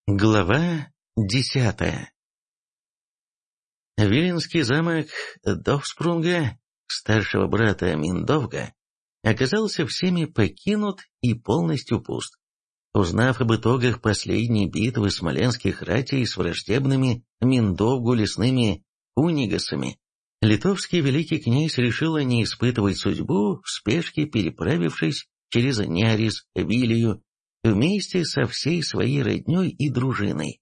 Глава 10. Виленский замок Довспрунга, старшего брата Миндовга, оказался всеми покинут и полностью пуст. Узнав об итогах последней битвы смоленских ратей с враждебными Миндовгу лесными унигасами, литовский великий князь решил не испытывать судьбу, в спешке переправившись через Нярис, Вилию, вместе со всей своей родней и дружиной.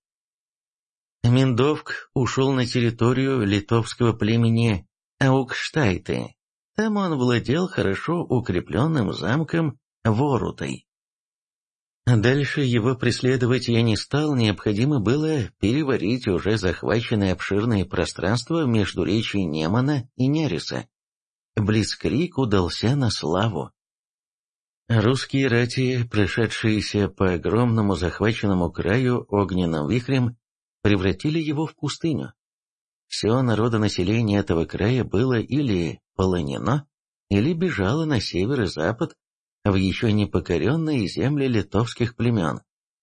Миндовг ушел на территорию литовского племени Аукштайты. Там он владел хорошо укрепленным замком Ворутой. Дальше его преследовать я не стал, необходимо было переварить уже захваченное обширное пространство между речей Немана и Няриса. Блицкриг удался на славу. Русские рати, прошедшиеся по огромному захваченному краю огненным вихрем, превратили его в пустыню. Все народонаселение этого края было или полонено, или бежало на север и запад в еще не покоренные земли литовских племен.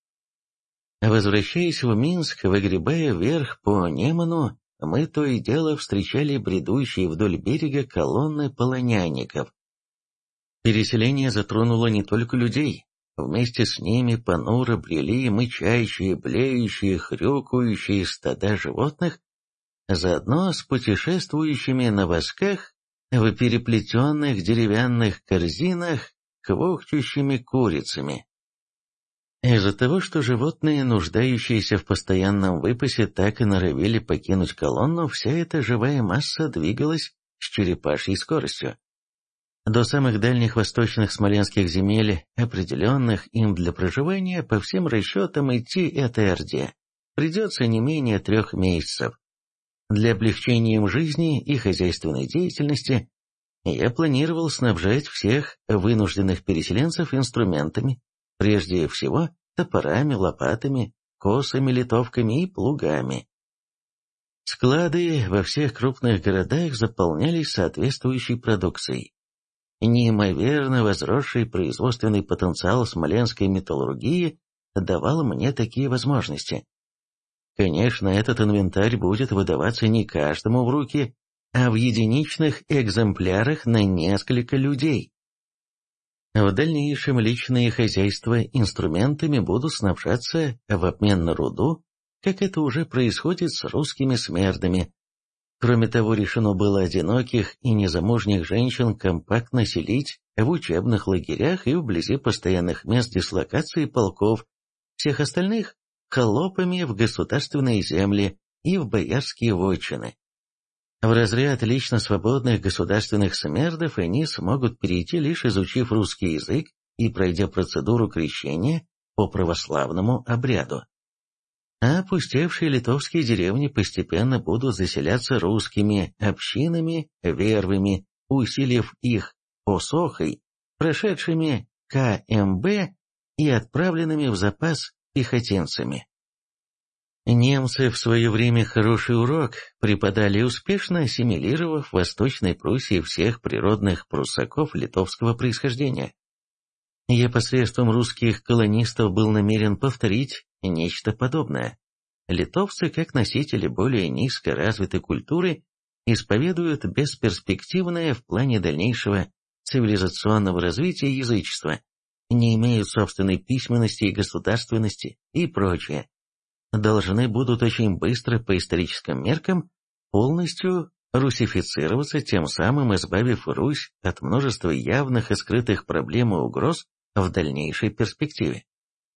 Возвращаясь в Минск, выгребая вверх по Неману, мы то и дело встречали бредущие вдоль берега колонны полонянников. Переселение затронуло не только людей. Вместе с ними понуро брели мычащие, блеющие, хрюкающие стада животных, заодно с путешествующими на восках в переплетенных деревянных корзинах квохчущими курицами. Из-за того, что животные, нуждающиеся в постоянном выпасе, так и норовили покинуть колонну, вся эта живая масса двигалась с черепашьей скоростью. До самых дальних восточных смоленских земель, определенных им для проживания, по всем расчетам идти этой орде придется не менее 3 месяцев. Для облегчения им жизни и хозяйственной деятельности я планировал снабжать всех вынужденных переселенцев инструментами, прежде всего топорами, лопатами, косами, литовками и плугами. Склады во всех крупных городах заполнялись соответствующей продукцией. Неимоверно возросший производственный потенциал смоленской металлургии давал мне такие возможности. Конечно, этот инвентарь будет выдаваться не каждому в руки, а в единичных экземплярах на несколько людей. В дальнейшем личные хозяйства инструментами будут снабжаться в обмен на руду, как это уже происходит с русскими смердами. Кроме того, решено было одиноких и незамужних женщин компактно селить в учебных лагерях и вблизи постоянных мест дислокации полков, всех остальных – холопами в государственные земли и в боярские вотчины. В разряд лично свободных государственных смердов они смогут перейти, лишь изучив русский язык и пройдя процедуру крещения по православному обряду. А опустевшие литовские деревни постепенно будут заселяться русскими общинами, вервами, усилив их посохой, прошедшими КМБ и отправленными в запас пехотинцами. Немцы в свое время хороший урок преподали, успешно ассимилировав в Восточной Пруссии всех природных пруссаков литовского происхождения. Я посредством русских колонистов был намерен повторить нечто подобное. Литовцы, как носители более низко развитой культуры, исповедуют бесперспективное в плане дальнейшего цивилизационного развития язычество, не имеют собственной письменности и государственности и прочее. Должны будут очень быстро по историческим меркам полностью русифицироваться, тем самым избавив Русь от множества явных и скрытых проблем и угроз в дальнейшей перспективе.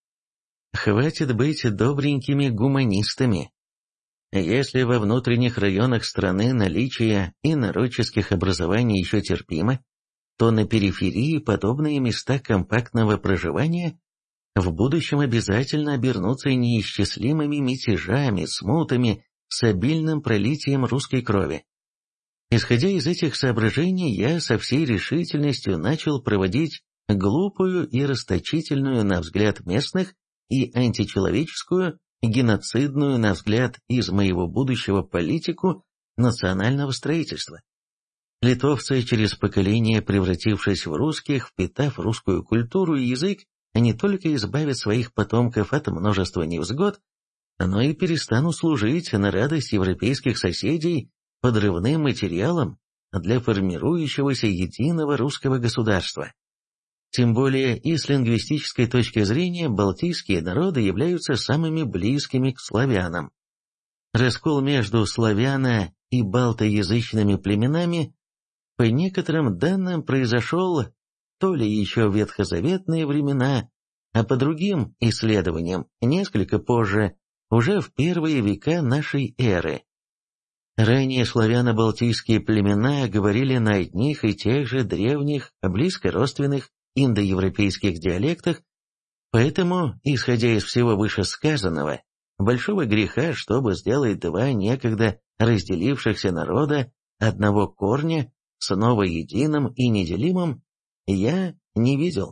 Хватит быть добренькими гуманистами. Если во внутренних районах страны наличие инородческих образований еще терпимо, то на периферии подобные места компактного проживания в будущем обязательно обернутся неисчислимыми мятежами, смутами, с обильным пролитием русской крови. Исходя из этих соображений, я со всей решительностью начал проводить глупую и расточительную, на взгляд местных, и античеловеческую, геноцидную, на взгляд из моего будущего, политику национального строительства. Литовцы, через поколение превратившись в русских, впитав русскую культуру и язык, не только избавят своих потомков от множества невзгод, но и перестанут служить на радость европейских соседей подрывным материалом для формирующегося единого русского государства. Тем более и с лингвистической точки зрения балтийские народы являются самыми близкими к славянам. Раскол между славяно- и балтоязычными племенами по некоторым данным произошел то ли еще в ветхозаветные времена, а по другим исследованиям несколько позже, уже в первые века нашей эры. Ранее славяно-балтийские племена говорили на одних и тех же древних, близкородственных индоевропейских диалектах, поэтому, исходя из всего вышесказанного, большого греха, чтобы сделать два некогда разделившихся народа одного корня снова единым и неделимым, я не видел.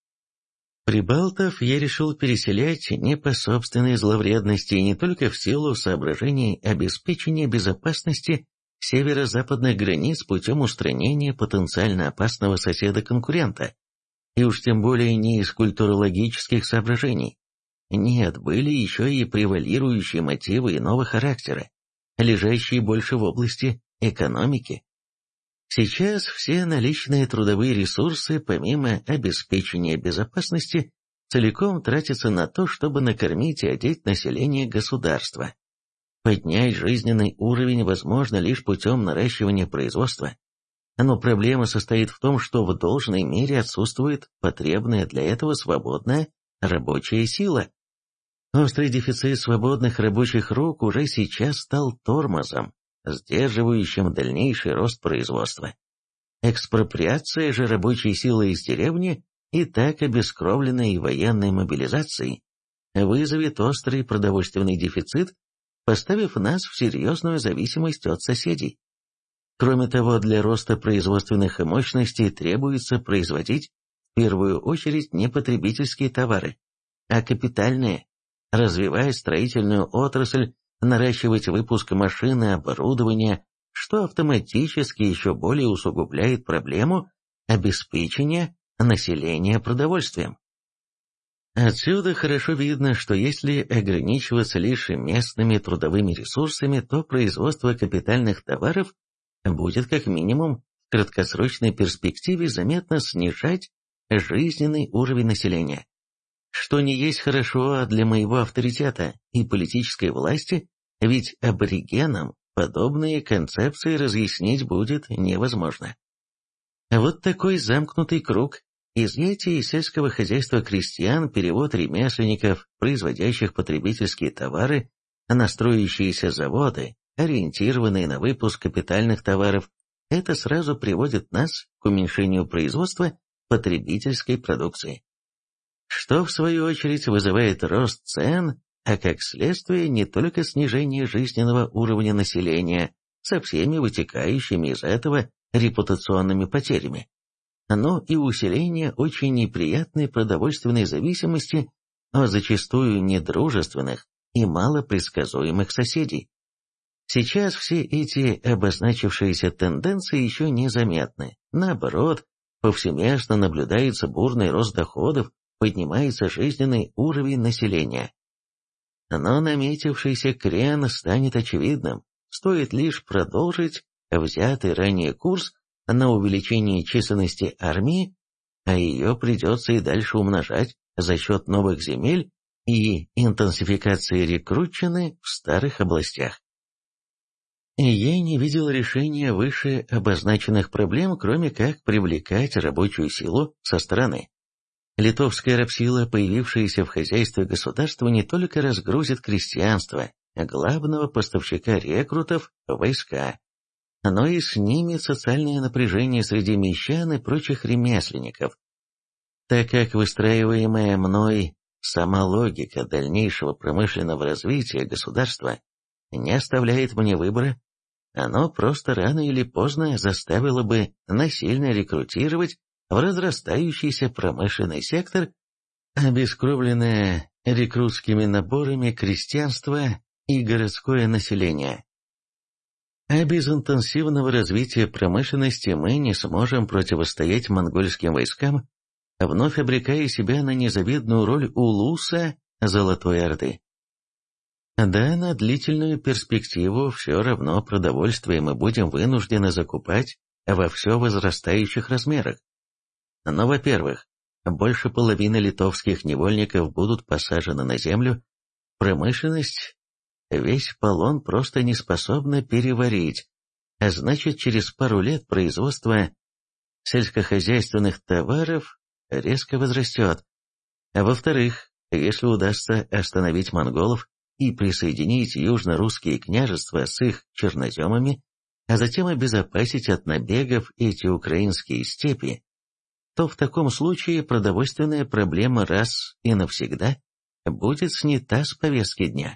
Прибалтов я решил переселять не по собственной зловредности и не только в силу соображений обеспечения безопасности северо-западных границ путем устранения потенциально опасного соседа-конкурента, и уж тем более не из культурологических соображений. Нет, были еще и превалирующие мотивы иного характера, лежащие больше в области экономики. Сейчас все наличные трудовые ресурсы, помимо обеспечения безопасности, целиком тратятся на то, чтобы накормить и одеть население государства. Поднять жизненный уровень возможно лишь путем наращивания производства. Но проблема состоит в том, что в должной мере отсутствует потребная для этого свободная рабочая сила. Острый дефицит свободных рабочих рук уже сейчас стал тормозом, сдерживающим дальнейший рост производства. Экспроприация же рабочей силы из деревни, и так обескровленной военной мобилизацией, вызовет острый продовольственный дефицит, поставив нас в серьезную зависимость от соседей. Кроме того, для роста производственных мощностей требуется производить в первую очередь не потребительские товары, а капитальные, развивая строительную отрасль, наращивать выпуск машин и оборудования, что автоматически еще более усугубляет проблему обеспечения населения продовольствием. Отсюда хорошо видно, что если ограничиваться лишь местными трудовыми ресурсами, то производство капитальных товаров будет как минимум в краткосрочной перспективе заметно снижать жизненный уровень населения, что не есть хорошо для моего авторитета и политической власти, ведь аборигенам подобные концепции разъяснить будет невозможно. Вот такой замкнутый круг: изъятие из сельского хозяйства крестьян, перевод ремесленников, производящих потребительские товары, на строящиеся заводы, ориентированные на выпуск капитальных товаров, это сразу приводит нас к уменьшению производства потребительской продукции, что в свою очередь вызывает рост цен, а как следствие не только снижение жизненного уровня населения со всеми вытекающими из этого репутационными потерями, но и усиление очень неприятной продовольственной зависимости от зачастую недружественных и малопредсказуемых соседей. Сейчас все эти обозначившиеся тенденции еще незаметны. Наоборот, повсеместно наблюдается бурный рост доходов, поднимается жизненный уровень населения. Но наметившийся крен станет очевидным, стоит лишь продолжить взятый ранее курс на увеличение численности армии, а ее придется и дальше умножать за счет новых земель и интенсификации рекрутчины в старых областях. Я не видел решения выше обозначенных проблем, кроме как привлекать рабочую силу со стороны. Литовская рабсила, появившаяся в хозяйстве государства, не только разгрузит крестьянство, главного поставщика рекрутов в войска, но и снимет социальное напряжение среди мещан и прочих ремесленников. Так как выстраиваемая мной сама логика дальнейшего промышленного развития государства не оставляет мне выбора, оно просто рано или поздно заставило бы насильно рекрутировать в разрастающийся промышленный сектор обескровленное рекрутскими наборами крестьянство и городское население. А без интенсивного развития промышленности мы не сможем противостоять монгольским войскам, вновь обрекая себя на незавидную роль улуса Золотой Орды. Да, на длительную перспективу все равно продовольствие мы будем вынуждены закупать во все возрастающих размерах. Но, во-первых, больше половины литовских невольников будут посажены на землю, промышленность весь полон просто не способна переварить, а значит, через пару лет производство сельскохозяйственных товаров резко возрастет. А во-вторых, если удастся остановить монголов и присоединить южно-русские княжества с их черноземами, а затем обезопасить от набегов эти украинские степи, то в таком случае продовольственная проблема раз и навсегда будет снята с повестки дня.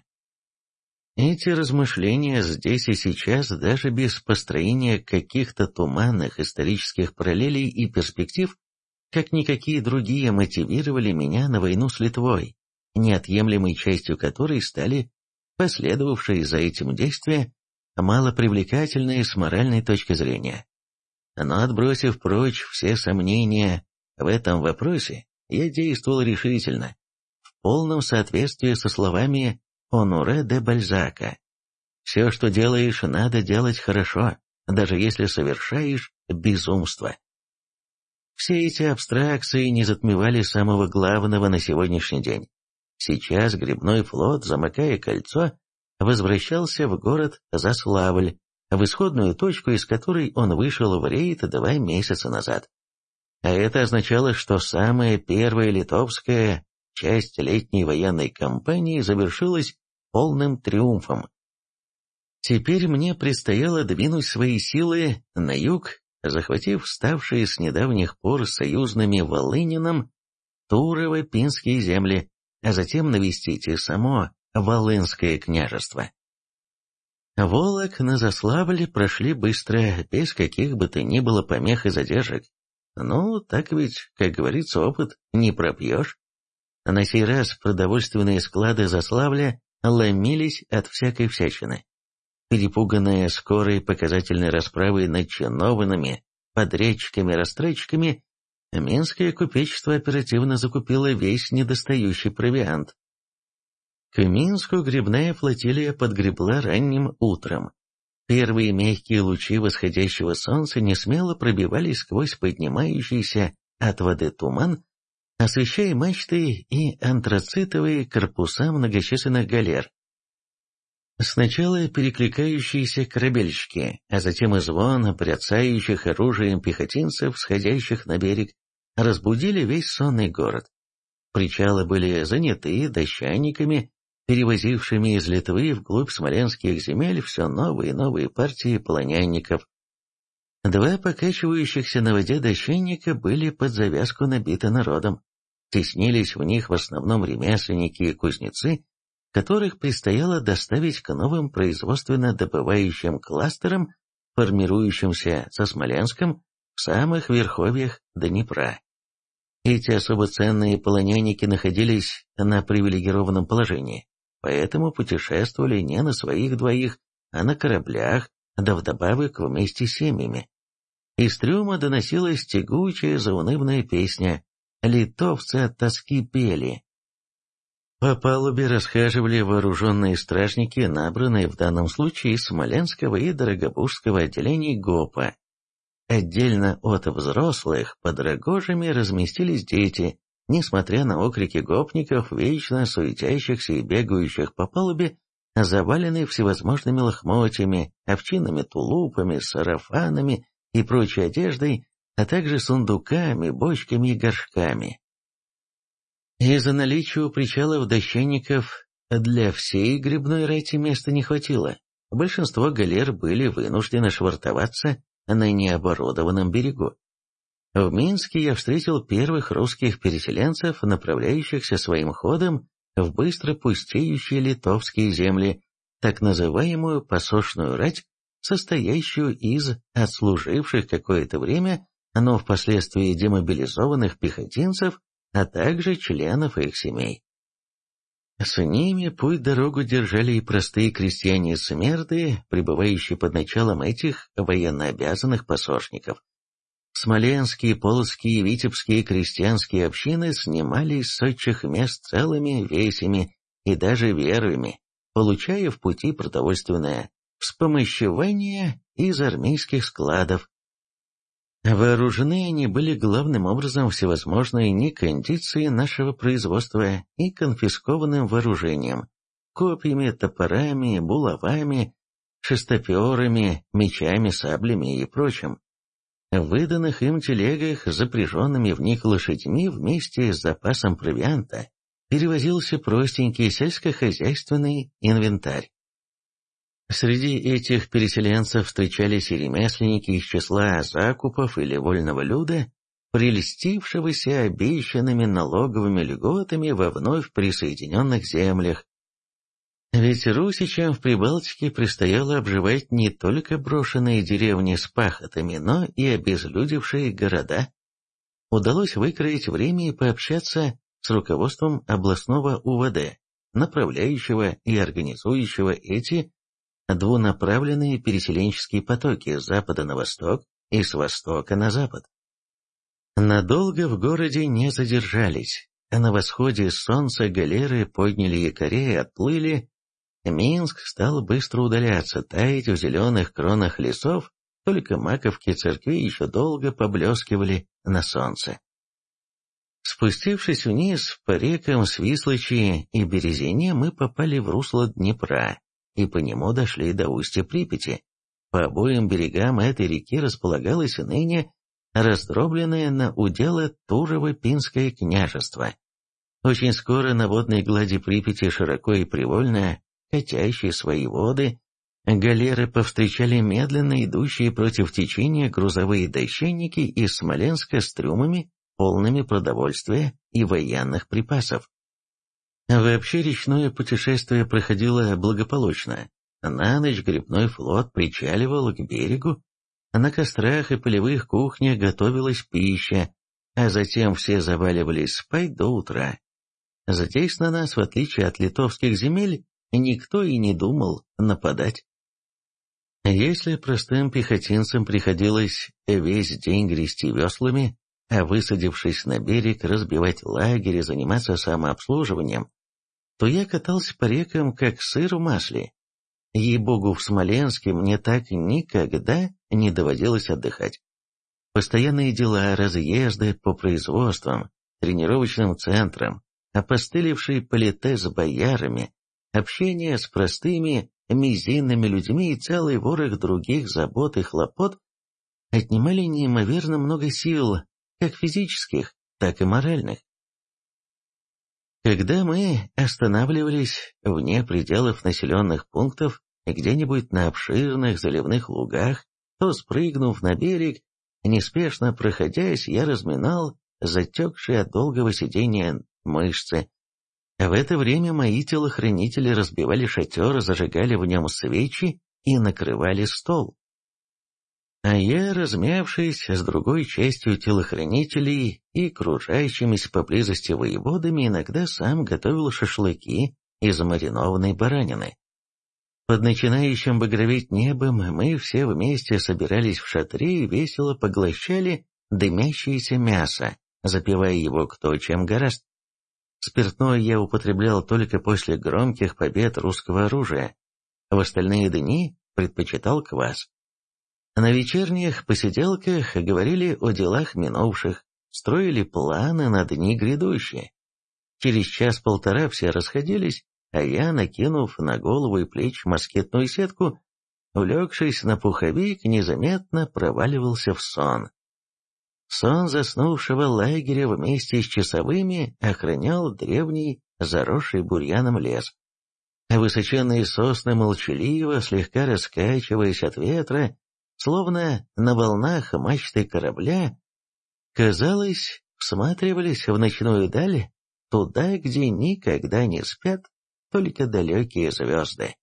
Эти размышления здесь и сейчас, даже без построения каких-то туманных исторических параллелей и перспектив, как никакие другие, мотивировали меня на войну с Литвой, неотъемлемой частью которой стали последовавшие за этим действия, малопривлекательные с моральной точки зрения. Но отбросив прочь все сомнения в этом вопросе, я действовал решительно, в полном соответствии со словами Оноре де Бальзака. «Все, что делаешь, надо делать хорошо, даже если совершаешь безумство». Все эти абстракции не затмевали самого главного на сегодняшний день. Сейчас грибной флот, замыкая кольцо, возвращался в город Заславль, в исходную точку, из которой он вышел в рейд 2 месяца назад. А это означало, что самая первая литовская часть летней военной кампании завершилась полным триумфом. Теперь мне предстояло двинуть свои силы на юг, захватив ставшие с недавних пор союзными Волынином Турово-Пинские земли, а затем навестить и само Волынское княжество. Волок на Заславль прошли быстро, без каких бы то ни было помех и задержек. Ну, так ведь, как говорится, опыт не пропьешь. На сей раз продовольственные склады Заславля ломились от всякой всячины. Перепуганная скорой показательной расправой над чиновными, подрядчиками-растратчиками, Минское купечество оперативно закупило весь недостающий провиант. К Минску грибная флотилия подгребла ранним утром. Первые мягкие лучи восходящего солнца несмело пробивались сквозь поднимающийся от воды туман, освещая мачты и антрацитовые корпуса многочисленных галер. Сначала перекликающиеся корабельщики, а затем и звон бряцающих оружием пехотинцев, сходящих на берег, разбудили весь сонный город. Причалы были заняты дощанниками, перевозившими из Литвы вглубь смоленских земель все новые и новые партии полонянников. 2 покачивающихся на воде дощанника были под завязку набиты народом. Теснились в них в основном ремесленники и кузнецы, которых предстояло доставить к новым производственно-добывающим кластерам, формирующимся со Смоленском в самых верховьях Днепра. Эти особо ценные полонянники находились на привилегированном положении, поэтому путешествовали не на своих двоих, а на кораблях, да вдобавок вместе с семьями. Из трюма доносилась тягучая заунывная песня «Литовцы от тоски пели». По палубе расхаживали вооруженные стражники, набранные в данном случае из Смоленского и Дорогобужского отделений ГОПа. Отдельно от взрослых под рогожами разместились дети, несмотря на окрики гопников, вечно суетящихся и бегающих по палубе, заваленные всевозможными лохмотьями, овчинными тулупами, сарафанами и прочей одеждой, а также сундуками, бочками и горшками. Из-за наличия у причалов дощанников для всей грибной рати места не хватило. Большинство галер были вынуждены швартоваться на необорудованном берегу. В Минске я встретил первых русских переселенцев, направляющихся своим ходом в быстро пустеющие литовские земли, так называемую посошную рать, состоящую из отслуживших какое-то время, но впоследствии демобилизованных пехотинцев, а также членов их семей. С ними путь-дорогу держали и простые крестьяне-смерды, пребывающие под началом этих военнообязанных посошников. Смоленские, полоцкие и витебские крестьянские общины снимались с отчих мест целыми весями и даже верами, получая в пути продовольственное вспомощевание из армейских складов. Вооружены они были главным образом всевозможной некондицией нашего производства и конфискованным вооружением, копьями, топорами, булавами, шестоперами, мечами, саблями и прочим. В выданных им телегах, запряженными в них лошадьми вместе с запасом провианта, перевозился простенький сельскохозяйственный инвентарь. Среди этих переселенцев встречались и ремесленники из числа закупов или вольного люда, прельстившегося обещанными налоговыми льготами во вновь присоединенных землях. Ведь русичам в Прибалтике предстояло обживать не только брошенные деревни с пахотами, но и обезлюдевшие города. Удалось выкроить время и пообщаться с руководством областного УВД, направляющего и организующего эти двунаправленные переселенческие потоки с запада на восток и с востока на запад. Надолго в городе не задержались, а на восходе солнца галеры подняли якоря и отплыли. Минск стал быстро удаляться, таять в зеленых кронах лесов, только маковки церкви еще долго поблескивали на солнце. Спустившись вниз по рекам Свислочи и Березине, мы попали в русло Днепра и по нему дошли до устья Припяти. По обоим берегам этой реки располагалось ныне раздробленное на уделы Турово-Пинское княжество. Очень скоро на водной глади Припяти, широко и привольно катящие свои воды, галеры повстречали медленно идущие против течения грузовые дощеники из Смоленска с трюмами, полными продовольствия и военных припасов. Вообще речное путешествие проходило благополучно. На ночь грибной флот причаливал к берегу, на кострах и полевых кухнях готовилась пища, а затем все заваливались спать до утра. Здесь на нас, в отличие от литовских земель, никто и не думал нападать. Если простым пехотинцам приходилось весь день грести веслами, а высадившись на берег, разбивать лагерь и заниматься самообслуживанием, то я катался по рекам, как сыр в масле. Ей-богу, в Смоленске мне так никогда не доводилось отдыхать. Постоянные дела, разъезды по производствам, тренировочным центрам, опостылевшие политес с боярами, общение с простыми мизинными людьми и целый ворох других забот и хлопот отнимали неимоверно много сил, как физических, так и моральных. Когда мы останавливались вне пределов населенных пунктов, где-нибудь на обширных заливных лугах, то, спрыгнув на берег, неспешно проходясь, я разминал затекшие от долгого сидения мышцы. В это время мои телохранители разбивали шатер, зажигали в нем свечи и накрывали стол. А я, размявшись с другой частью телохранителей и кружащимися поблизости воеводами, иногда сам готовил шашлыки из маринованной баранины. Под начинающим багроветь небом мы все вместе собирались в шатре и весело поглощали дымящееся мясо, запивая его кто чем гораст. Спиртное я употреблял только после громких побед русского оружия. В остальные дни предпочитал квас. На вечерних посиделках говорили о делах минувших, строили планы на дни грядущие. Через час-полтора все расходились, а я, накинув на голову и плечи москитную сетку, улегшись на пуховик, незаметно проваливался в сон. Сон заснувшего лагеря вместе с часовыми охранял древний, заросший бурьяном лес. Высоченные сосны молчаливо, слегка раскачиваясь от ветра, словно на волнах мачты корабля, казалось, всматривались в ночную даль, туда, где никогда не спят только далекие звезды.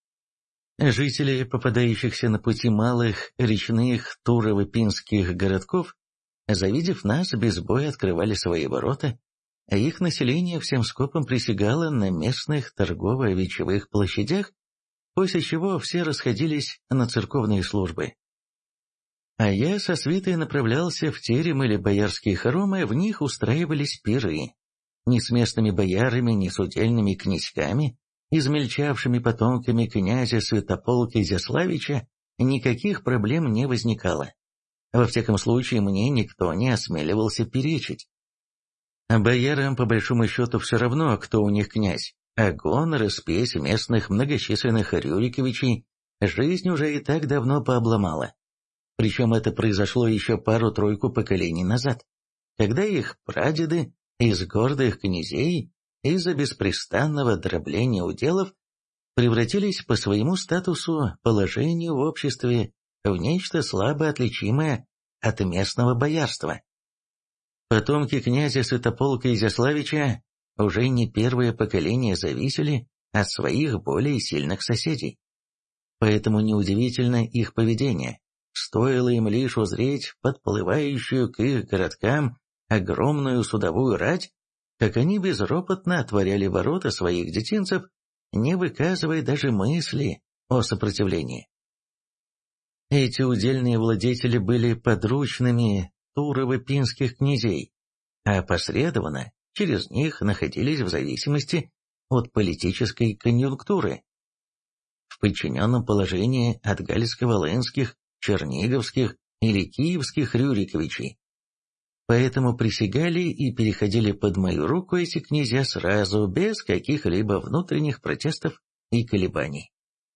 Жители попадающихся на пути малых речных Турово-Пинских городков, завидев нас, без боя открывали свои ворота, а их население всем скопом присягало на местных торгово-вечевых площадях, после чего все расходились на церковные службы. А я со свитой направлялся в терем или боярские хоромы, в них устраивались пиры. Ни с местными боярами, ни с удельными князьками, измельчавшими потомками князя Святополка Изяславича, никаких проблем не возникало. Во всяком случае, мне никто не осмеливался перечить. Боярам, по большому счету, все равно, кто у них князь, а гонор и спесь местных многочисленных Рюриковичей жизнь уже и так давно пообломала. Причем это произошло еще пару-тройку поколений назад, когда их прадеды из гордых князей из-за беспрестанного дробления уделов превратились по своему статусу, положению в обществе в нечто слабо отличимое от местного боярства. Потомки князя Святополка Изяславича уже не первое поколение зависели от своих более сильных соседей. Поэтому неудивительно их поведение. Стоило им лишь узреть подплывающую к их городкам огромную судовую рать, как они безропотно отворяли ворота своих детинцев, не выказывая даже мысли о сопротивлении. Эти удельные владетели были подручными турово-пинских князей, а опосредованно через них находились в зависимости от политической конъюнктуры в подчиненном положении от галицко-волынских, черниговских или киевских Рюриковичей. Поэтому присягали и переходили под мою руку эти князья сразу, без каких-либо внутренних протестов и колебаний.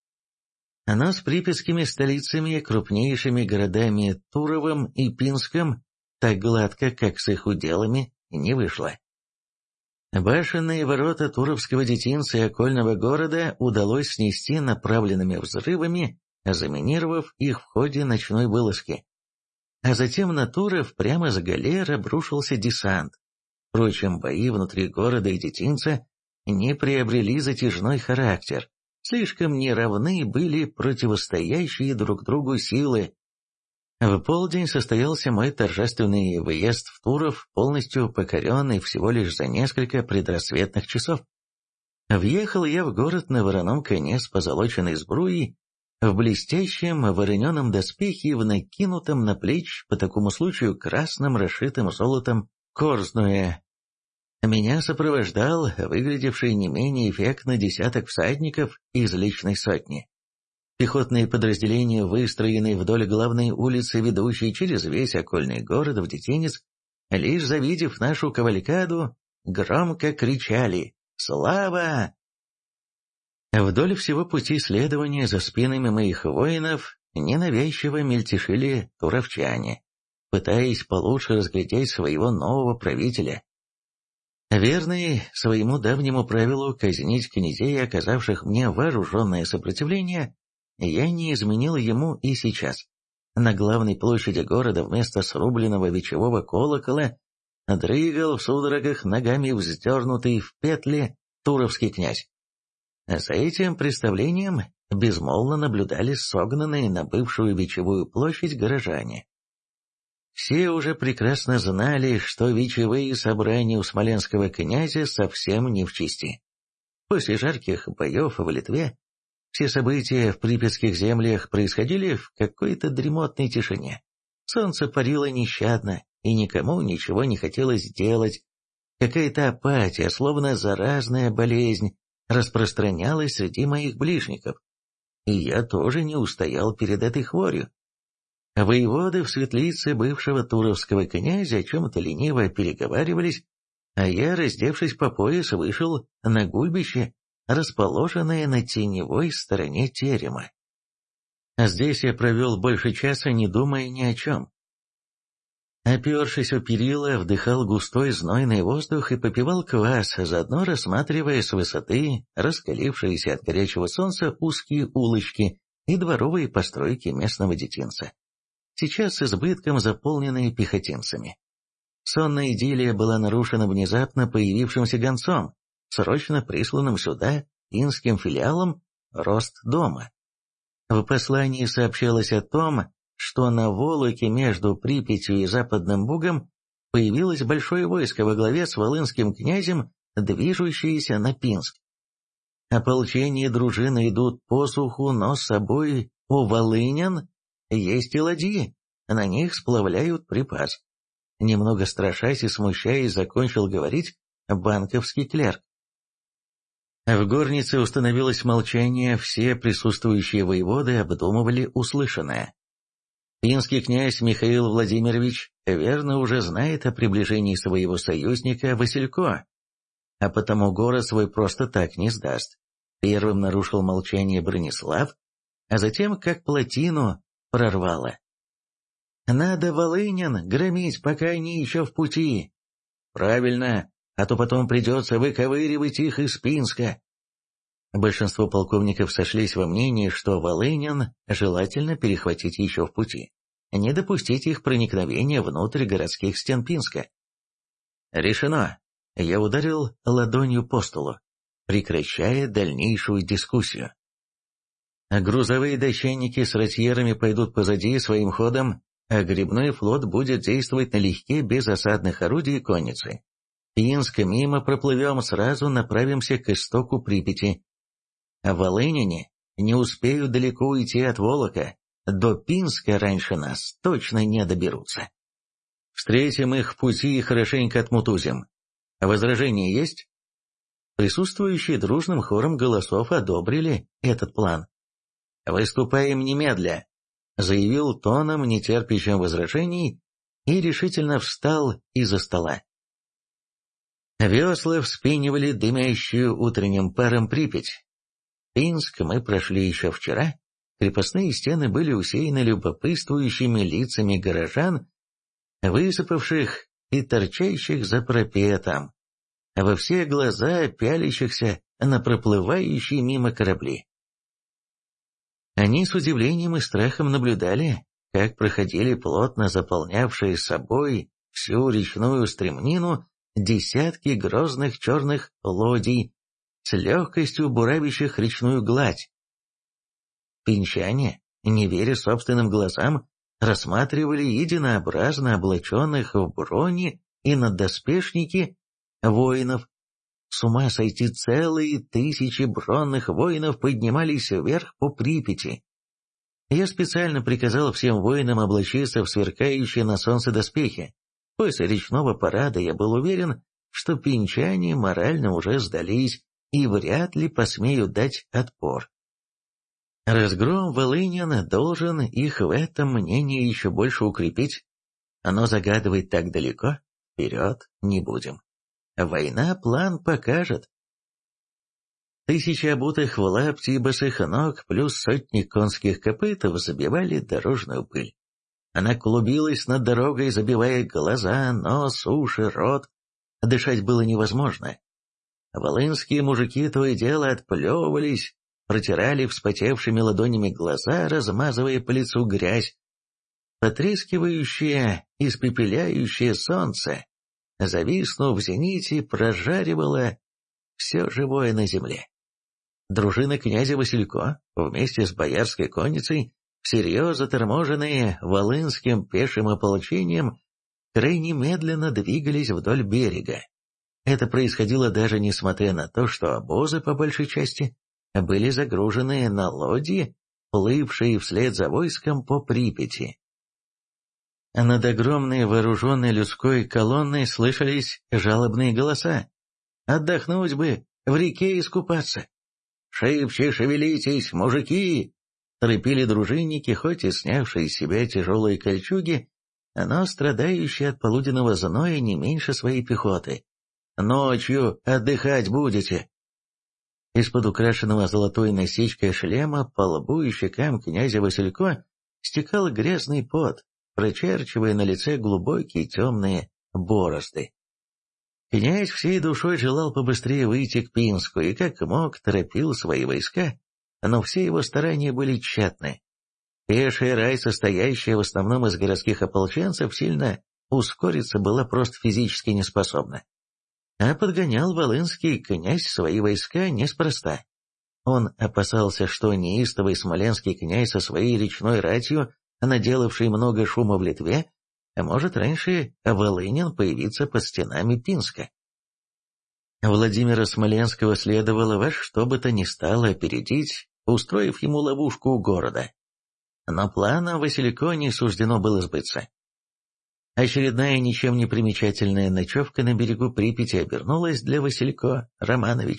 Но с припятскими столицами, крупнейшими городами Туровым и Пинском, так гладко, как с их уделами, не вышло. Башенные ворота Туровского детинца и окольного города удалось снести направленными взрывами, заминировав их в ходе ночной вылазки. А затем на Туров прямо с галер обрушился десант. Впрочем, бои внутри города и детинца не приобрели затяжной характер. Слишком неравны были противостоящие друг другу силы. В полдень состоялся мой торжественный выезд в Туров, полностью покоренный всего лишь за несколько предрассветных часов. Въехал я в город на вороном коне с позолоченной сбруей, в блестящем вороненом доспехе и в накинутом на плечи по такому случаю красным расшитым золотом корзнуе. Меня сопровождал выглядевший не менее эффектно десяток всадников из личной сотни. Пехотные подразделения, выстроенные вдоль главной улицы, ведущей через весь окольный город в детинец, лишь завидев нашу кавалькаду, громко кричали «Слава!». Вдоль всего пути следования за спинами моих воинов ненавязчиво мельтешили туровчане, пытаясь получше разглядеть своего нового правителя. Верный своему давнему правилу казнить князей, оказавших мне вооруженное сопротивление, я не изменил ему и сейчас. На главной площади города вместо срубленного вечевого колокола дрыгал в судорогах ногами вздернутый в петли туровский князь. За этим представлением безмолвно наблюдали согнанные на бывшую вечевую площадь горожане. Все уже прекрасно знали, что вечевые собрания у смоленского князя совсем не в чести. После жарких боев в Литве все события в припятских землях происходили в какой-то дремотной тишине. Солнце парило нещадно, и никому ничего не хотелось делать. Какая-то апатия, словно заразная болезнь, распространялась среди моих ближников. И я тоже не устоял перед этой хворью. Воеводы в светлице бывшего туровского князя о чем-то лениво переговаривались, а я, раздевшись по пояс, вышел на гульбище, расположенное на теневой стороне терема. Здесь я провел больше часа, не думая ни о чем. Опершись у перила, вдыхал густой знойный воздух и попивал квас, заодно рассматривая с высоты раскалившиеся от горячего солнца узкие улочки и дворовые постройки местного детинца, сейчас с избытком заполненные пехотинцами. Сонная идиллия была нарушена внезапно появившимся гонцом, срочно присланным сюда инским филиалом Ростдома. В послании сообщалось о том, что на Волоке между Припятью и Западным Бугом появилось большое войско во главе с волынским князем, движущееся на Пинск. Ополчение и дружины идут по суху, но с собой у волынян есть и ладьи, на них сплавляют припас. Немного страшась и смущаясь, закончил говорить банковский клерк. В горнице установилось молчание, все присутствующие воеводы обдумывали услышанное. Пинский князь Михаил Владимирович верно уже знает о приближении своего союзника Василько, а потому город свой просто так не сдаст. Первым нарушил молчание Бронислав, а затем, как плотину, прорвало. «Надо волынян громить, пока они еще в пути». «Правильно, а то потом придется выковыривать их из Пинска». Большинство полковников сошлись во мнении, что волынян желательно перехватить еще в пути, не допустить их проникновения внутрь городских стен Пинска. «Решено!» Я ударил ладонью по столу, прекращая дальнейшую дискуссию. Грузовые дощаники с ротьерами пойдут позади своим ходом, а гребной флот будет действовать налегке без осадных орудий и конницы. Пинск мимо проплывем, сразу направимся к истоку Припяти. А волыняне не успеют далеко уйти от Волока, до Пинска раньше нас точно не доберутся. Встретим их в пути и хорошенько отмутузим. Возражения есть?» Присутствующие дружным хором голосов одобрили этот план. «Выступаем немедля», — заявил тоном, нетерпящим возражений, и решительно встал из-за стола. Весла вспенивали дымящую утренним паром Припять. Пинск мы прошли еще вчера. Крепостные стены были усеяны любопытствующими лицами горожан, высыпавших и торчащих за парапетом, во все глаза пялящихся на проплывающие мимо корабли. Они с удивлением и страхом наблюдали, как проходили плотно заполнявшие собой всю речную стремнину десятки грозных черных лодий, с легкостью буравящих речную гладь. Пинчане, не веря собственным глазам, рассматривали единообразно облаченных в брони и наддоспешники воинов. С ума сойти, целые тысячи бронных воинов поднимались вверх по Припяти. Я специально приказал всем воинам облачиться в сверкающие на солнце доспехи. После речного парада я был уверен, что пинчане морально уже сдались и вряд ли посмеют дать отпор. Разгром волынян должен их в этом мнении еще больше укрепить. Оно загадывает так далеко, вперед не будем. Война план покажет. Тысячи обутых в лапти босых ног плюс сотни конских копытов забивали дорожную пыль. Она клубилась над дорогой, забивая глаза, нос, уши, рот. Дышать было невозможно. Волынские мужики то и дело отплевывались, протирали вспотевшими ладонями глаза, размазывая по лицу грязь. Потрескивающее, испепеляющее солнце, зависнув в зените, прожаривало все живое на земле. Дружина князя Василько вместе с боярской конницей, всерьез заторможенные волынским пешим ополчением, крайне медленно двигались вдоль берега. Это происходило даже несмотря на то, что обозы, по большей части, были загружены на лодьи, плывшие вслед за войском по Припяти. Над огромной вооруженной людской колонной слышались жалобные голоса. «Отдохнуть бы, в реке искупаться!» «Шибче шевелитесь, мужики!» Торопили дружинники, хоть и снявшие с себя тяжелые кольчуги, но страдающие от полуденного зноя не меньше своей пехоты. «Ночью отдыхать будете!» Из-под украшенного золотой насечкой шлема по лбу и щекам князя Василько стекал грязный пот, прочерчивая на лице глубокие темные борозды. Князь всей душой желал побыстрее выйти к Пинску и как мог торопил свои войска, но все его старания были тщетны. Пешая рать, состоящая в основном из городских ополченцев, сильно ускориться была просто физически неспособна. А подгонял волынский князь свои войска неспроста. Он опасался, что неистовый смоленский князь со своей речной ратью, наделавший много шума в Литве, может раньше волынин появиться под стенами Пинска. Владимира Смоленского следовало во что бы то ни стало опередить, устроив ему ловушку у города. Но планом Василько не суждено было сбыться. Очередная ничем не примечательная ночевка на берегу Припяти обернулась для Василько Романовича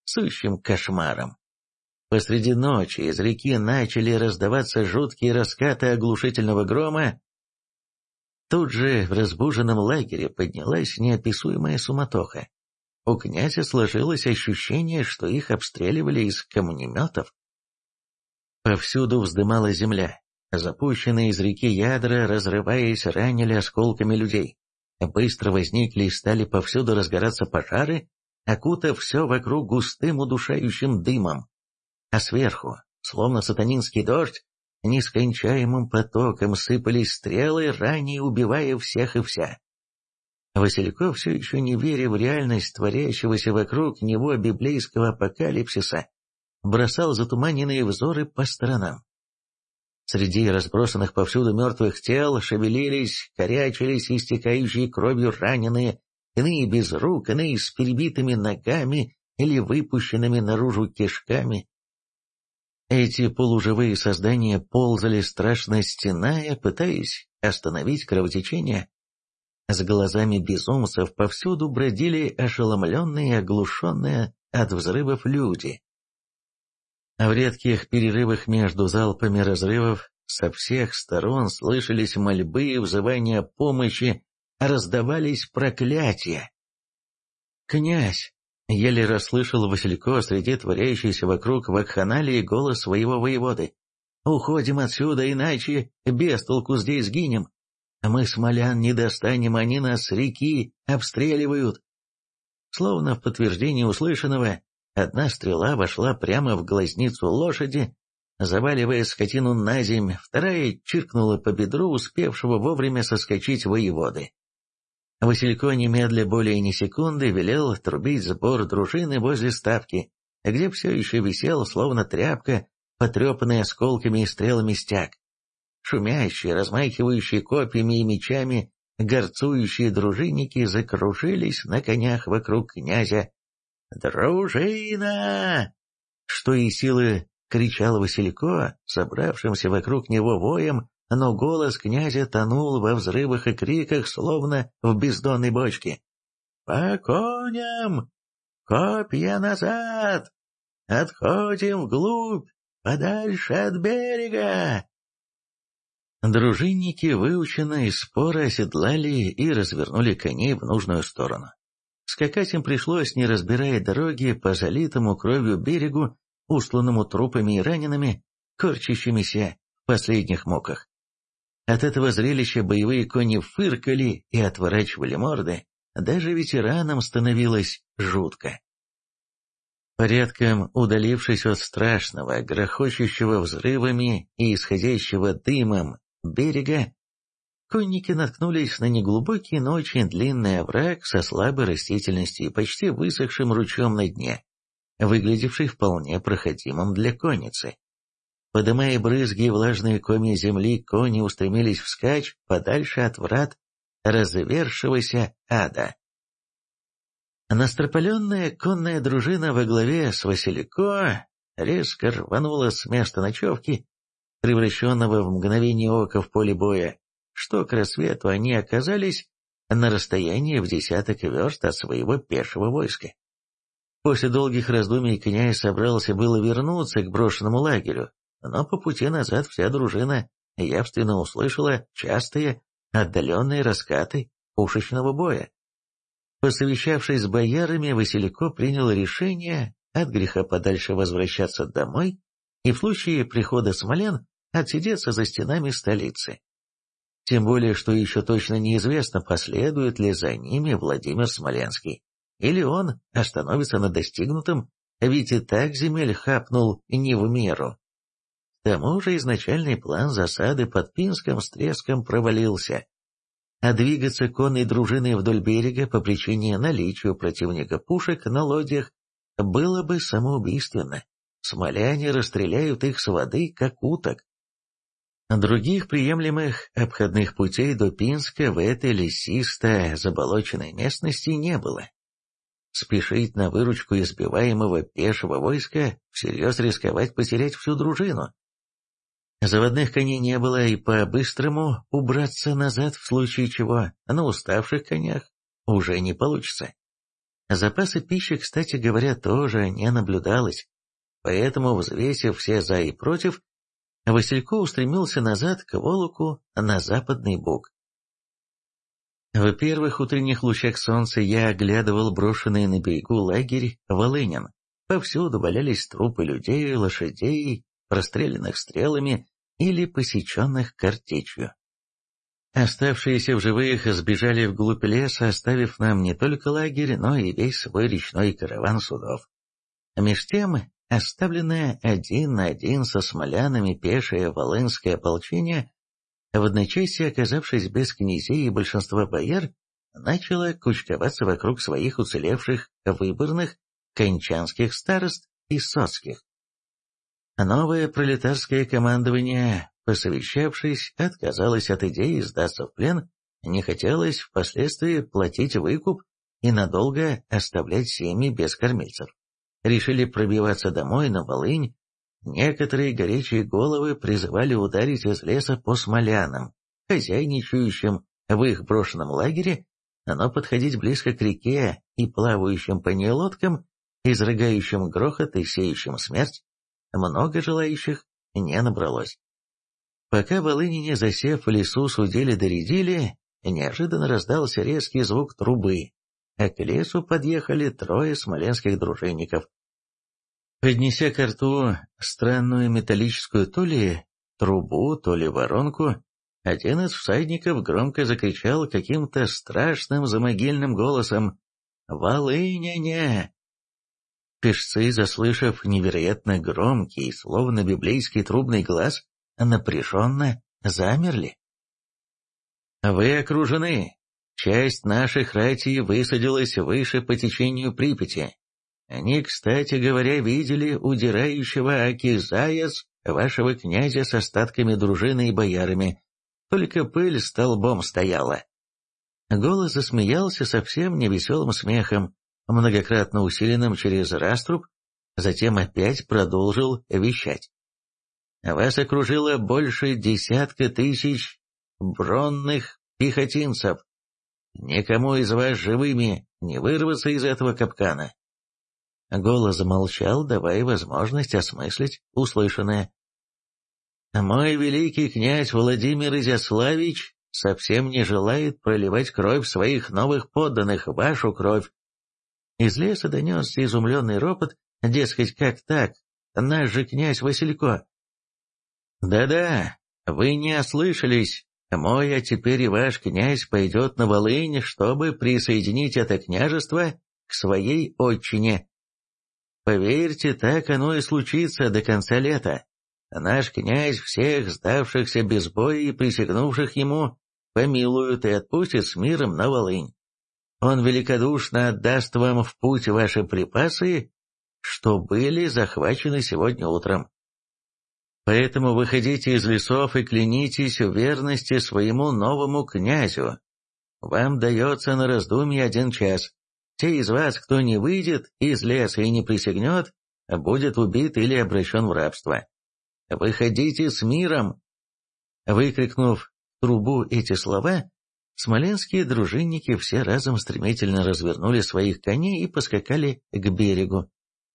сущим кошмаром. Посреди ночи из реки начали раздаваться жуткие раскаты оглушительного грома. Тут же в разбуженном лагере поднялась неописуемая суматоха. У князя сложилось ощущение, что их обстреливали из камнеметов. Повсюду вздымалась земля. Запущенные из реки ядра, разрываясь, ранили осколками людей. Быстро возникли и стали повсюду разгораться пожары, окутав все вокруг густым удушающим дымом. А сверху, словно сатанинский дождь, нескончаемым потоком сыпались стрелы, ранее убивая всех и вся. Васильков, все еще не веря в реальность творящегося вокруг него библейского апокалипсиса, бросал затуманенные взоры по сторонам. Среди разбросанных повсюду мертвых тел шевелились, корячились истекающие кровью раненые, иные без рук, иные с перебитыми ногами или выпущенными наружу кишками. Эти полуживые создания ползали, страшно стеная, пытаясь остановить кровотечение. С глазами безумцев повсюду бродили ошеломленные и оглушенные от взрывов люди. В редких перерывах между залпами разрывов со всех сторон слышались мольбы и взывания о помощи, раздавались проклятия. «Князь!» — еле расслышал Василько среди творящейся вокруг вакханалии голос своего воеводы. «Уходим отсюда, иначе без толку здесь сгинем. Мы смолян не достанем, они нас с реки обстреливают». Словно в подтверждение услышанного, одна стрела вошла прямо в глазницу лошади, заваливая скотину на земь, вторая чиркнула по бедру успевшего вовремя соскочить воеводы. Василько немедля более ни секунды велел трубить сбор дружины возле ставки, где все еще висел, словно тряпка, потрепанный осколками и стрелами стяг. Шумящие, размахивающие копьями и мечами, горцующие дружинники закружились на конях вокруг князя. «Дружина!» Что и силы кричал Василько, собравшимся вокруг него воем, но голос князя тонул во взрывах и криках, словно в бездонной бочке. «По коням! Копья назад! Отходим вглубь, подальше от берега!» Дружинники выученно и споро оседлали и развернули коней в нужную сторону. Скакать им пришлось, не разбирая дороги, по залитому кровью берегу, устланному трупами и ранеными, корчащимися в последних муках. От этого зрелища боевые кони фыркали и отворачивали морды, даже ветеранам становилось жутко. Порядком удалившись от страшного, грохочущего взрывами и исходящего дымом берега, конники наткнулись на неглубокий, но очень длинный овраг со слабой растительностью и почти высохшим ручьем на дне, выглядевший вполне проходимым для конницы. Подымая брызги и влажные комья земли, кони устремились вскачь подальше от врат развершегося ада. Настропаленная конная дружина во главе с Василько резко рванула с места ночевки, превращенного в мгновение ока в поле боя, что к рассвету они оказались на расстоянии в 10 верст от своего пешего войска. После долгих раздумий князь собрался было вернуться к брошенному лагерю, но по пути назад вся дружина явственно услышала частые, отдаленные раскаты пушечного боя. Посовещавшись с боярами, Василько принял решение от греха подальше возвращаться домой и в случае прихода смолян отсидеться за стенами столицы. Тем более, что еще точно неизвестно, последует ли за ними Владимир Смоленский, или он остановится на достигнутом, ведь и так земель хапнул не в меру. К тому же изначальный план засады под Пинском с треском провалился, а двигаться конной дружиной вдоль берега по причине наличия у противника пушек на лодьях было бы самоубийственно. Смоляне расстреляют их с воды, как уток. Других приемлемых обходных путей до Пинска в этой лесисто заболоченной местности не было. Спешить на выручку избиваемого пешего войска, всерьез рисковать потерять всю дружину. Заводных коней не было, и по-быстрому убраться назад в случае чего на уставших конях уже не получится. Запасы пищи, кстати говоря, тоже не наблюдалось, поэтому, взвесив все за и против, Василько устремился назад к Волоку на западный Буг. В первых утренних лучах солнца я оглядывал брошенный на берегу лагерь Волынин. Повсюду валялись трупы людей, лошадей, расстрелянных стрелами или посеченных картечью. Оставшиеся в живых сбежали вглубь леса, оставив нам не только лагерь, но и весь свой речной караван судов. Меж тем, оставленное один на один со смолянами пешее волынское ополчение, в одночасье оказавшись без князей и большинства бояр, начало кучковаться вокруг своих уцелевших выборных кончанских старост и соцких. Новое пролетарское командование, посовещавшись, отказалось от идеи сдаться в плен, не хотелось впоследствии платить выкуп и надолго оставлять семьи без кормильцев. Решили пробиваться домой на Волынь. Некоторые горячие головы призывали ударить из леса по смолянам, хозяйничающим в их брошенном лагере, но подходить близко к реке и плавающим по ней лодкам, изрыгающим грохот и сеющим смерть, много желающих не набралось. Пока волынине, засев в лесу, судили-доредили, неожиданно раздался резкий звук трубы, а к лесу подъехали 3 смоленских дружинников. Поднеся ко рту странную металлическую то ли трубу, то ли воронку, один из всадников громко закричал каким-то страшным замогильным голосом «Волыняне!». Пешцы, заслышав невероятно громкий, словно библейский трубный глаз, напряженно замерли. «Вы окружены. Часть наших ратей высадилась выше по течению Припяти. Они, кстати говоря, видели удирающего Акизаяс, вашего князя, с остатками дружины и боярами. Только пыль столбом стояла». Голос засмеялся совсем невеселым смехом, многократно усиленным через раструб, затем опять продолжил вещать. «Вас окружило больше 10 тысяч бронных пехотинцев. Никому из вас живыми не вырваться из этого капкана». Голос замолчал, давая возможность осмыслить услышанное. «Мой великий князь Владимир Изяславич совсем не желает проливать кровь своих новых подданных, вашу кровь». Из леса донесся изумленный ропот, дескать, как так, наш же князь Василько. «Да-да, вы не ослышались. Мой, а теперь и ваш князь пойдет на Волынь, чтобы присоединить это княжество к своей отчине. Поверьте, так оно и случится до конца лета. Наш князь всех сдавшихся без боя и присягнувших ему помилует и отпустит с миром на Волынь. Он великодушно отдаст вам в путь ваши припасы, что были захвачены сегодня утром. Поэтому выходите из лесов и клянитесь в верности своему новому князю. Вам дается на раздумье 1 час. Те из вас, кто не выйдет из леса и не присягнет, будет убит или обращен в рабство. Выходите с миром!» Выкрикнув в трубу эти слова, смоленские дружинники все разом стремительно развернули своих коней и поскакали к берегу.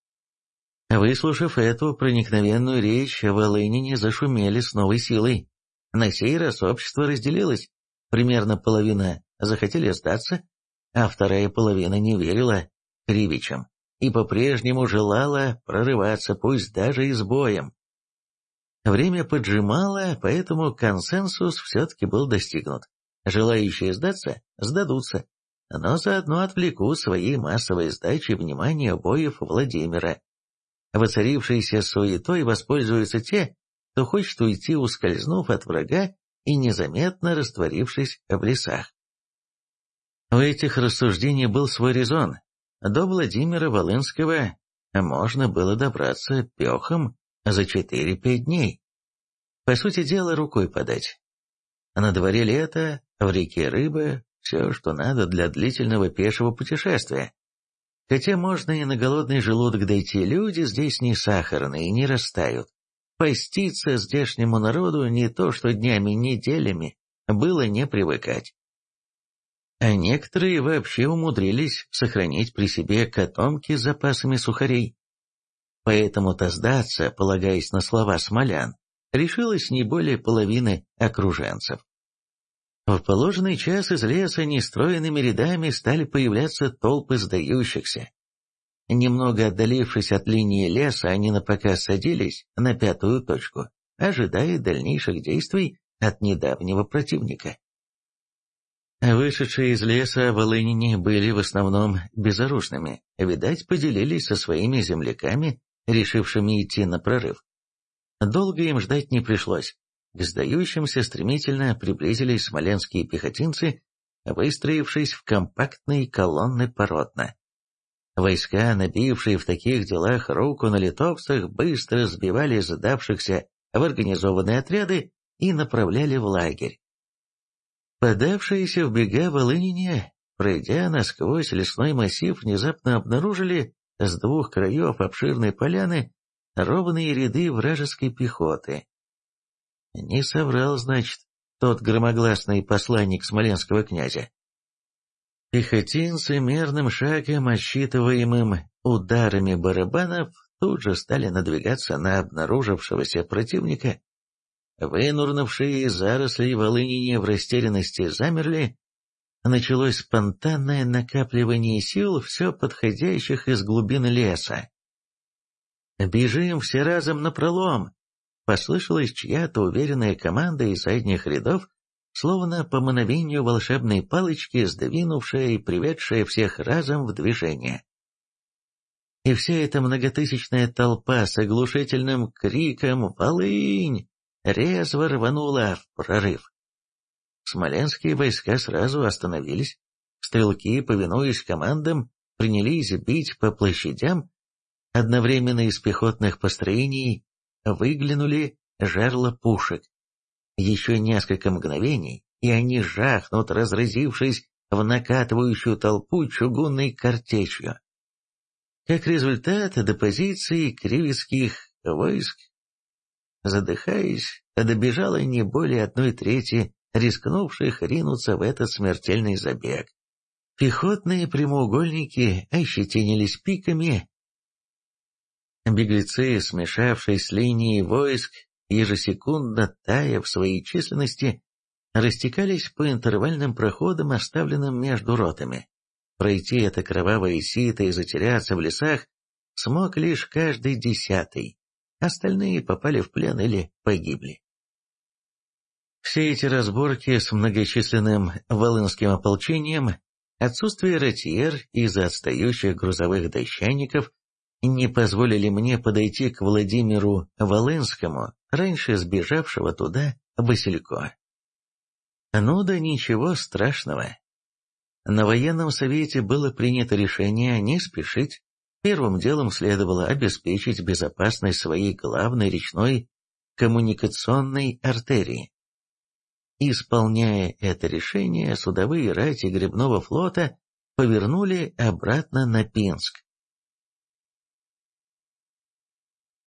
Выслушав эту проникновенную речь, волыняне зашумели с новой силой. На сей раз общество разделилось. Примерно половина захотели сдаться, а вторая половина не верила кривичам и по-прежнему желала прорываться, пусть даже и с боем. Время поджимало, поэтому консенсус все-таки был достигнут. Желающие сдаться сдадутся, но заодно отвлекут своей массовой сдачей внимание воев Владимира. Воцарившейся суетой воспользуются те, кто хочет уйти, ускользнув от врага и незаметно растворившись в лесах. У этих рассуждений был свой резон. До Владимира Волынского можно было добраться пехом за 4-5 дней. По сути дела, рукой подать. На дворе лето, в реке рыба, все, что надо для длительного пешего путешествия. Хотя можно и на голодный желудок дойти, люди здесь не сахарные, не растают. Поститься здешнему народу не то что днями, неделями, было не привыкать. а некоторые вообще умудрились сохранить при себе котомки с запасами сухарей. Поэтому-то сдаться, полагаясь на слова смолян, решилось не более половины окруженцев. В положенный час из леса нестроенными рядами стали появляться толпы сдающихся. Немного отдалившись от линии леса, они напоказ садились на пятую точку, ожидая дальнейших действий от недавнего противника. Вышедшие из леса волынине были в основном безоружными, видать, поделились со своими земляками, решившими идти на прорыв. Долго им ждать не пришлось. К сдающимся стремительно приблизились смоленские пехотинцы, выстроившись в компактные колонны поротно. Войска, набившие в таких делах руку на литовцах, быстро сбивали сдавшихся в организованные отряды и направляли в лагерь. Подавшиеся в бега волынине, пройдя насквозь лесной массив, внезапно обнаружили с двух краев обширной поляны ровные ряды вражеской пехоты. Не соврал, значит, тот громогласный посланник смоленского князя. Пехотинцы мерным шагом, отсчитываемым ударами барабанов, тут же стали надвигаться на обнаружившегося противника. Вынурнувшие из зарослей волынине в растерянности замерли. Началось спонтанное накапливание сил, все подходящих из глубин леса. «Бежим все разом напролом!» Послышалась чья-то уверенная команда из задних рядов, словно по мановению волшебной палочки, сдвинувшая и приведшая всех разом в движение. И вся эта многотысячная толпа с оглушительным криком «Волынь!» резво рванула в прорыв. Смоленские войска сразу остановились, стрелки, повинуясь командам, принялись бить по площадям, одновременно из пехотных построений выглянули жерла пушек. Еще несколько мгновений, и они жахнут, разразившись в накатывающую толпу чугунной картечью. Как результат, до позиций кривицких войск, задыхаясь, добежало не более 1/3 рискнувших ринуться в этот смертельный забег. Пехотные прямоугольники ощетинились пиками. Беглецы, смешавшись с линией войск, ежесекундно тая в своей численности, растекались по интервальным проходам, оставленным между ротами. Пройти это кровавое сито и затеряться в лесах смог лишь каждый 10-й, остальные попали в плен или погибли. Все эти разборки с многочисленным волынским ополчением, отсутствие ротьер из-за отстающих грузовых дощаников не позволили мне подойти к Владимиру Волынскому, раньше сбежавшего туда Василько. Ну да ничего страшного. На военном совете было принято решение не спешить. Первым делом следовало обеспечить безопасность своей главной речной коммуникационной артерии. Исполняя это решение, судовые рати гребного флота повернули обратно на Пинск.